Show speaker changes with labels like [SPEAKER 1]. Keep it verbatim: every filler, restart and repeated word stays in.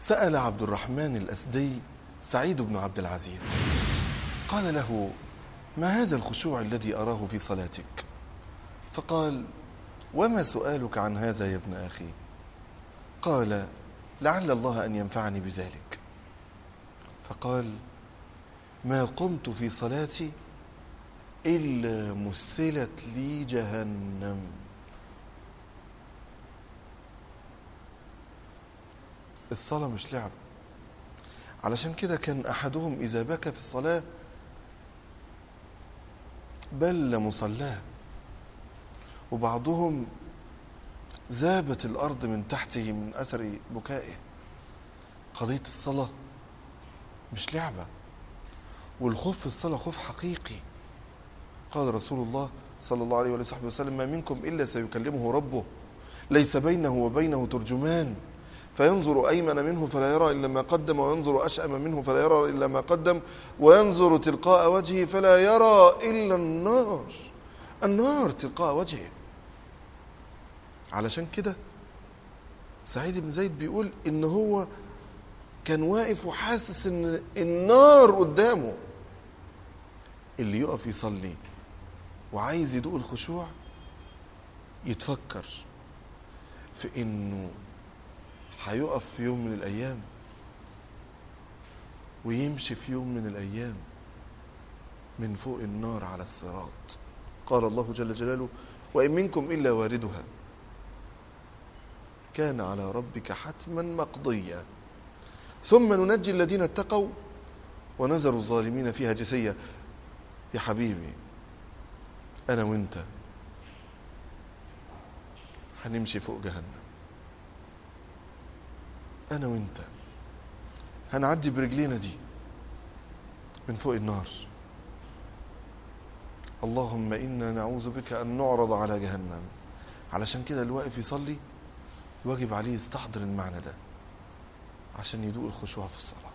[SPEAKER 1] سأل عبد الرحمن الأسدي سعيد بن عبد العزيز قال له: ما هذا الخشوع الذي أراه في صلاتك؟ فقال: وما سؤالك عن هذا يا ابن أخي؟ قال: لعل الله أن ينفعني بذلك. فقال: ما قمت في صلاتي إلا مثلت لي جهنم. الصلاة مش لعب. علشان كده كان أحدهم إذا بكى في الصلاة بل مصلاه، وبعضهم ذابت الأرض من تحته من أثر بكائه. قضية الصلاة مش لعبة، والخوف في الصلاة خوف حقيقي. قال رسول الله صلى الله عليه وصحبه وسلم: ما منكم إلا سيكلمه ربه ليس بينه وبينه ترجمان، فينظر أيمن منه فلا يرى إلا ما قدم، وينظر أشأم منه فلا يرى إلا ما قدم، وينظر تلقاء وجهه فلا يرى إلا النار. النار تلقاء وجهه. علشان كده سعيد بن زيد بيقول إن هو كان واقف وحاسس إن النار قدامه. اللي يقف يصلي وعايز يدوق الخشوع يتفكر في إنه هيقف في يوم من الأيام ويمشي في يوم من الأيام من فوق النار على الصراط. قال الله جل جلاله: وإن منكم إلا واردها كان على ربك حتما مقضيا ثم ننجي الذين اتقوا ونذر الظالمين فيها جثيا. يا حبيبي، أنا وإنت هنمشي فوق جهنم. أنا وإنت هنعدي برجلينا دي من فوق النار. اللهم إنا نعوذ بك أن نعرض على جهنم. علشان كده اللي واقف يصلي واجب عليه يستحضر المعنى ده عشان يدوق الخشوع في الصلاة.